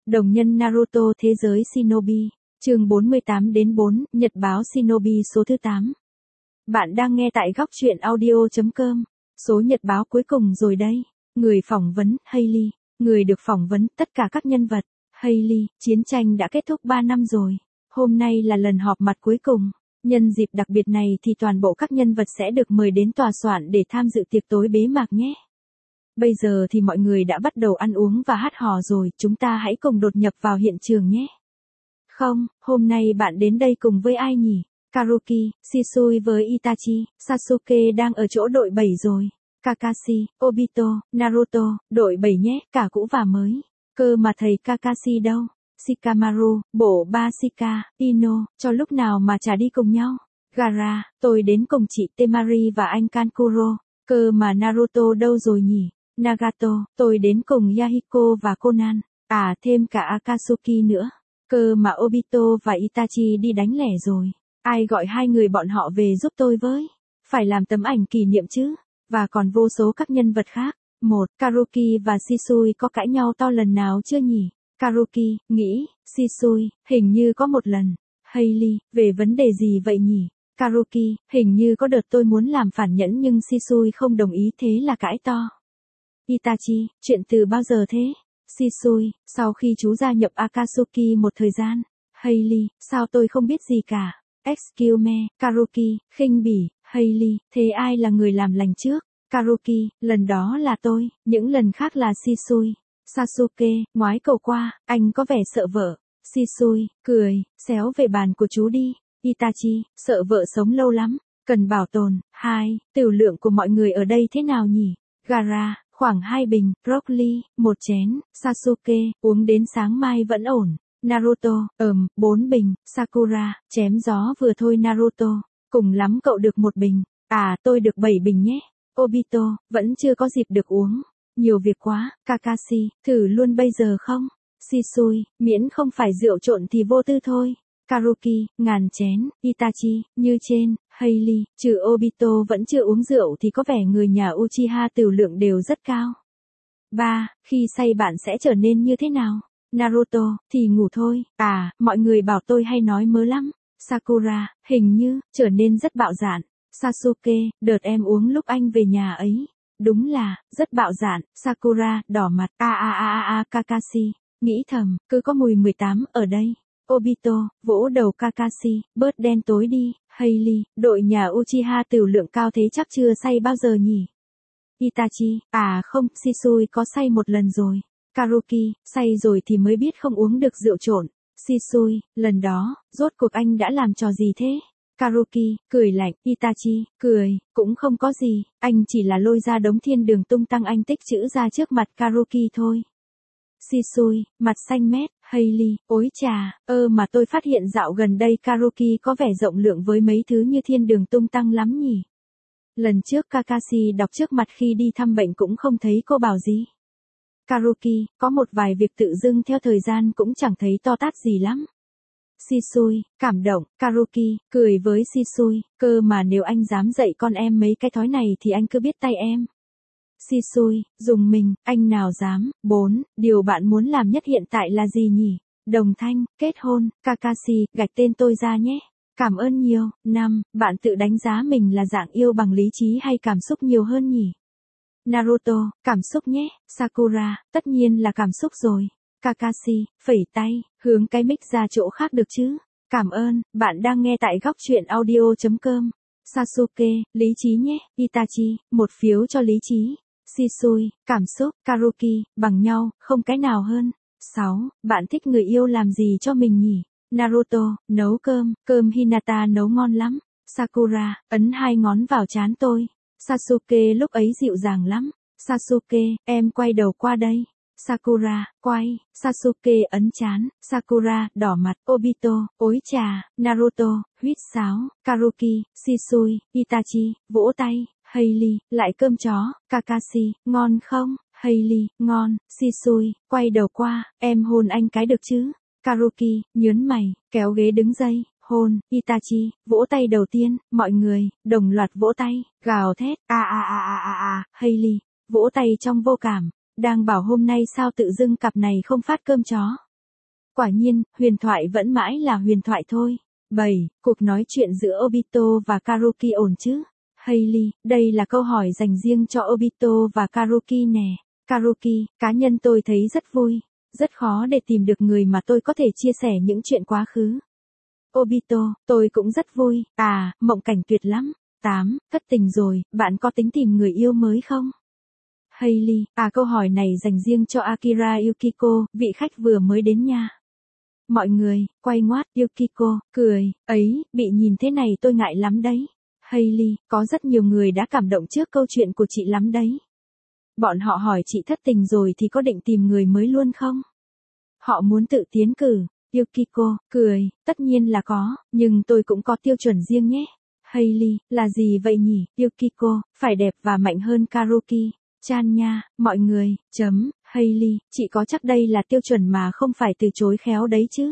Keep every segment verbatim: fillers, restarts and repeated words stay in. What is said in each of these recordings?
Đồng nhân Naruto thế giới Shinobi, chương bốn mươi tám đến bốn, Nhật báo Shinobi số thứ tám. Bạn đang nghe tại góc truyện audio chấm com. Số nhật báo cuối cùng rồi đây. Người phỏng vấn, Hailey. Người được phỏng vấn, tất cả các nhân vật. Hailey, chiến tranh đã kết thúc ba năm rồi. Hôm nay là lần họp mặt cuối cùng. Nhân dịp đặc biệt này thì toàn bộ các nhân vật sẽ được mời đến tòa soạn để tham dự tiệc tối bế mạc nhé. Bây giờ thì mọi người đã bắt đầu ăn uống và hát hò rồi, chúng ta hãy cùng đột nhập vào hiện trường nhé. Không, hôm nay bạn đến đây cùng với ai nhỉ? Karuki, Shisui với Itachi, Sasuke đang ở chỗ đội bảy rồi. Kakashi, Obito, Naruto, đội bảy nhé, cả cũ và mới. Cơ mà thầy Kakashi đâu? Shikamaru, bộ ba Shika, Ino, cho lúc nào mà chả đi cùng nhau. Gaara, tôi đến cùng chị Temari và anh Kankuro. Cơ mà Naruto đâu rồi nhỉ? Nagato, tôi đến cùng Yahiko và Conan. À, thêm cả Akatsuki nữa. Cơ mà Obito và Itachi đi đánh lẻ rồi. Ai gọi hai người bọn họ về giúp tôi với? Phải làm tấm ảnh kỷ niệm chứ. Và còn vô số các nhân vật khác. Một, Karuki và Shisui có cãi nhau to lần nào chưa nhỉ? Karuki, nghĩ, Shisui, hình như có một lần. Hailey, về vấn đề gì vậy nhỉ? Karuki, hình như có đợt tôi muốn làm phản nhẫn nhưng Shisui không đồng ý thế là cãi to. Itachi, chuyện từ bao giờ thế? Shisui, sau khi chú gia nhập Akatsuki một thời gian. Hailey, sao tôi không biết gì cả? Excuse me, Karuki, khinh bỉ. Hailey, thế ai là người làm lành trước? Karuki, lần đó là tôi, những lần khác là Shisui. Sasuke, ngoái cầu qua, anh có vẻ sợ vợ. Shisui, cười, xéo về bàn của chú đi. Itachi, sợ vợ sống lâu lắm, cần bảo tồn. Hai, tiểu lượng của mọi người ở đây thế nào nhỉ? Gaara, khoảng hai bình, broccoli, một chén. Sasuke, uống đến sáng mai vẫn ổn. Naruto, ừm, bốn bình. Sakura, chém gió vừa thôi Naruto, cùng lắm cậu được một bình. À, tôi được bảy bình nhé. Obito, vẫn chưa có dịp được uống. Nhiều việc quá. Kakashi, thử luôn bây giờ không? Shisui, miễn không phải rượu trộn thì vô tư thôi. Karuki, ngàn chén. Itachi, như trên. Hailey, trừ Obito vẫn chưa uống rượu thì có vẻ người nhà Uchiha tiểu lượng đều rất cao. ba. Khi say bạn sẽ trở nên như thế nào? Naruto, thì ngủ thôi. À, mọi người bảo tôi hay nói mớ lắm. Sakura, hình như, trở nên rất bạo dạn. Sasuke, đợt em uống lúc anh về nhà ấy. Đúng là, rất bạo dạn. Sakura, đỏ mặt. A a a a a Kakashi, nghĩ thầm, cứ có mùi mười tám ở đây. Obito, vỗ đầu Kakashi, bớt đen tối đi. Hailey, đội nhà Uchiha tiểu lượng cao thế chắc chưa say bao giờ nhỉ? Itachi, à không, Shisui có say một lần rồi. Karuki, say rồi thì mới biết không uống được rượu trộn. Shisui, lần đó, rốt cuộc anh đã làm trò gì thế? Karuki, cười lạnh. Itachi, cười, cũng không có gì, anh chỉ là lôi ra đống thiên đường tung tăng anh tích chữ ra trước mặt Karuki thôi. Shisui, mặt xanh mét. Hailey, ối chà, ơ mà tôi phát hiện dạo gần đây Karuki có vẻ rộng lượng với mấy thứ như thiên đường tung tăng lắm nhỉ. Lần trước Kakashi đọc trước mặt khi đi thăm bệnh cũng không thấy cô bảo gì. Karuki, có một vài việc tự dưng theo thời gian cũng chẳng thấy to tát gì lắm. Shisui, cảm động. Karuki, cười với Shisui, cơ mà nếu anh dám dạy con em mấy cái thói này thì anh cứ biết tay em. Shisui, dùng mình, anh nào dám. bốn. Điều bạn muốn làm nhất hiện tại là gì nhỉ? Đồng thanh, kết hôn. Kakashi, gạch tên tôi ra nhé. Cảm ơn nhiều. năm. Bạn tự đánh giá mình là dạng yêu bằng lý trí hay cảm xúc nhiều hơn nhỉ? Naruto, cảm xúc nhé. Sakura, tất nhiên là cảm xúc rồi. Kakashi, phẩy tay, hướng cái mic ra chỗ khác được chứ? Cảm ơn, bạn đang nghe tại góc truyện audio chấm com. Sasuke, lý trí nhé. Itachi, một phiếu cho lý trí. Shisui, cảm xúc. Karuki, bằng nhau, không cái nào hơn. sáu. Bạn thích người yêu làm gì cho mình nhỉ? Naruto, nấu cơm, cơm Hinata nấu ngon lắm. Sakura, ấn hai ngón vào trán tôi. Sasuke lúc ấy dịu dàng lắm. Sasuke, em quay đầu qua đây. Sakura, quay. Sasuke ấn trán. Sakura, đỏ mặt. Obito, ối chà. Naruto, huýt sáo. Karuki, Shisui, Itachi, vỗ tay. Hailey, lại cơm chó. Kakashi, ngon không? Hailey, ngon. Shisui, quay đầu qua, em hôn anh cái được chứ? Karuki, nhớn mày, kéo ghế đứng dậy, hôn. Itachi, vỗ tay đầu tiên, mọi người, đồng loạt vỗ tay, gào thét, a a a a a a. Hailey, vỗ tay trong vô cảm, đang bảo hôm nay sao tự dưng cặp này không phát cơm chó. Quả nhiên, huyền thoại vẫn mãi là huyền thoại thôi. bảy. Cuộc nói chuyện giữa Obito và Karuki ổn chứ? Hailey, đây là câu hỏi dành riêng cho Obito và Karuki nè. Karuki, cá nhân tôi thấy rất vui. Rất khó để tìm được người mà tôi có thể chia sẻ những chuyện quá khứ. Obito, tôi cũng rất vui. À, mộng cảnh tuyệt lắm. tám. Thất tình rồi, bạn có tính tìm người yêu mới không? Hailey, à câu hỏi này dành riêng cho Akira Yukiko, vị khách vừa mới đến nha. Mọi người, quay ngoắt, Yukiko, cười, ấy, bị nhìn thế này tôi ngại lắm đấy. Hailey, có rất nhiều người đã cảm động trước câu chuyện của chị lắm đấy. Bọn họ hỏi chị thất tình rồi thì có định tìm người mới luôn không? Họ muốn tự tiến cử. Yukiko, cười, tất nhiên là có, nhưng tôi cũng có tiêu chuẩn riêng nhé. Hailey, là gì vậy nhỉ? Yukiko, phải đẹp và mạnh hơn Karuki. Chan nha, mọi người, chấm, Hailey, chị có chắc đây là tiêu chuẩn mà không phải từ chối khéo đấy chứ?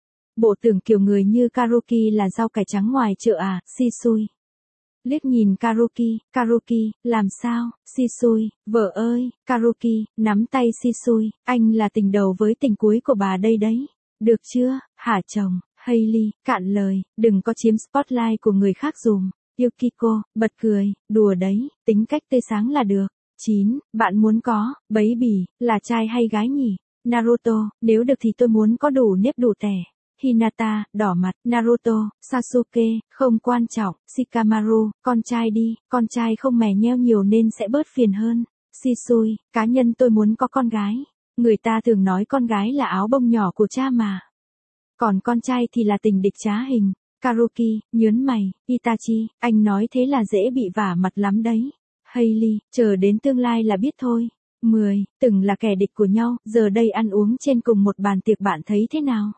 Bộ tưởng kiểu người như Karuki là rau cải trắng ngoài chợ à, Shisui. Liếc nhìn Karuki, Karuki, làm sao, Shisui, vợ ơi, Karuki, nắm tay Shisui, anh là tình đầu với tình cuối của bà đây đấy. Được chưa, hả chồng? Hailey, cạn lời, đừng có chiếm spotlight của người khác dùm. Yukiko, bật cười, đùa đấy, tính cách tươi sáng là được. chín. Bạn muốn có, bấy bỉ, là trai hay gái nhỉ? Naruto, nếu được thì tôi muốn có đủ nếp đủ tẻ. Hinata, đỏ mặt, Naruto, Sasuke, không quan trọng, Shikamaru, con trai đi, con trai không mè nheo nhiều nên sẽ bớt phiền hơn. Shisui, cá nhân tôi muốn có con gái. Người ta thường nói con gái là áo bông nhỏ của cha mà. Còn con trai thì là tình địch trá hình. Karuki, nhớn mày, Itachi, anh nói thế là dễ bị vả mặt lắm đấy. Hailey, chờ đến tương lai là biết thôi. mười. Từng là kẻ địch của nhau, giờ đây ăn uống trên cùng một bàn tiệc bạn thấy thế nào?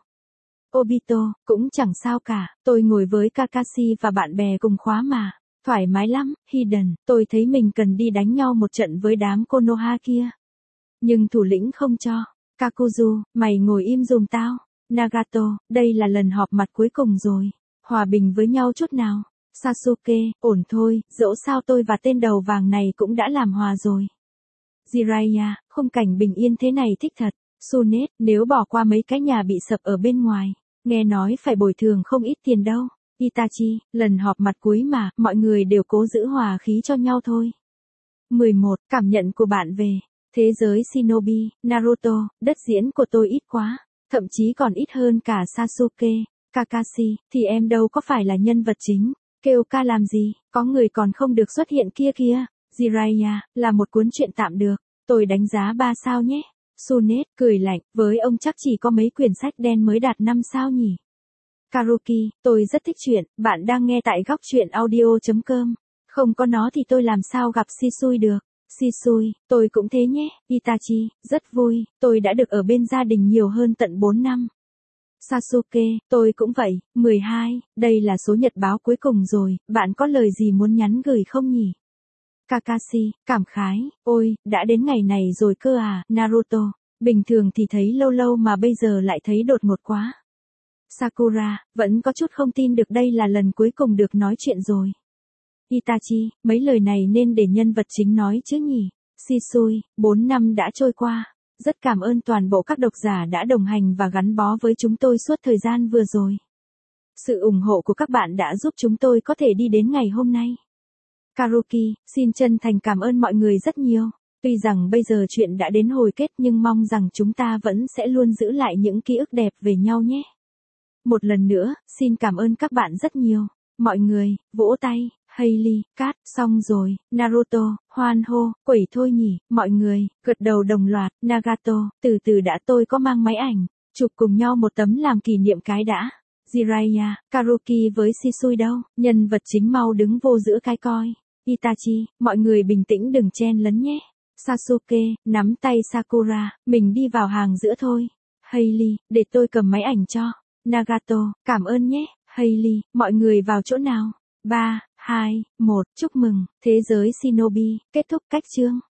Obito, cũng chẳng sao cả, tôi ngồi với Kakashi và bạn bè cùng khóa mà. Thoải mái lắm, Hiden, tôi thấy mình cần đi đánh nhau một trận với đám Konoha kia. Nhưng thủ lĩnh không cho. Kakuzu, mày ngồi im dùm tao. Nagato, đây là lần họp mặt cuối cùng rồi. Hòa bình với nhau chút nào. Sasuke, ổn thôi, dẫu sao tôi và tên đầu vàng này cũng đã làm hòa rồi. Jiraiya, khung cảnh bình yên thế này thích thật. Tsunade, nếu bỏ qua mấy cái nhà bị sập ở bên ngoài, nghe nói phải bồi thường không ít tiền đâu. Itachi, lần họp mặt cuối mà, mọi người đều cố giữ hòa khí cho nhau thôi. mười một. Cảm nhận của bạn về thế giới Shinobi, Naruto, đất diễn của tôi ít quá, thậm chí còn ít hơn cả Sasuke, Kakashi, thì em đâu có phải là nhân vật chính. Kêu ca làm gì, có người còn không được xuất hiện kia kia. Jiraiya, là một cuốn truyện tạm được, tôi đánh giá ba sao nhé. Tsunade, cười lạnh, với ông chắc chỉ có mấy quyển sách đen mới đạt năm sao nhỉ. Karuki, tôi rất thích truyện, bạn đang nghe tại góc truyện audio chấm com. Không có nó thì tôi làm sao gặp Shisui được. Shisui, tôi cũng thế nhé. Itachi, rất vui, tôi đã được ở bên gia đình nhiều hơn tận bốn năm. Sasuke, tôi cũng vậy. mười hai, đây là số nhật báo cuối cùng rồi, bạn có lời gì muốn nhắn gửi không nhỉ? Kakashi, cảm khái, ôi, đã đến ngày này rồi cơ à, Naruto, bình thường thì thấy lâu lâu mà bây giờ lại thấy đột ngột quá. Sakura, vẫn có chút không tin được đây là lần cuối cùng được nói chuyện rồi. Itachi, mấy lời này nên để nhân vật chính nói chứ nhỉ. Shisui, bốn năm đã trôi qua. Rất cảm ơn toàn bộ các độc giả đã đồng hành và gắn bó với chúng tôi suốt thời gian vừa rồi. Sự ủng hộ của các bạn đã giúp chúng tôi có thể đi đến ngày hôm nay. Karuki, xin chân thành cảm ơn mọi người rất nhiều. Tuy rằng bây giờ chuyện đã đến hồi kết nhưng mong rằng chúng ta vẫn sẽ luôn giữ lại những ký ức đẹp về nhau nhé. Một lần nữa, xin cảm ơn các bạn rất nhiều. Mọi người, vỗ tay. Hailey, cát, xong rồi, Naruto, hoan hô, quẩy thôi nhỉ, mọi người, gật đầu đồng loạt, Nagato, từ từ đã tôi có mang máy ảnh, chụp cùng nhau một tấm làm kỷ niệm cái đã. Jiraiya, Karuki với Shisui đâu, nhân vật chính mau đứng vô giữa cái coi. Itachi, mọi người bình tĩnh đừng chen lấn nhé. Sasuke, nắm tay Sakura, mình đi vào hàng giữa thôi. Hailey, để tôi cầm máy ảnh cho. Nagato, cảm ơn nhé. Hailey, mọi người vào chỗ nào? ba, hai, một, chúc mừng, thế giới Shinobi, kết thúc cách chương.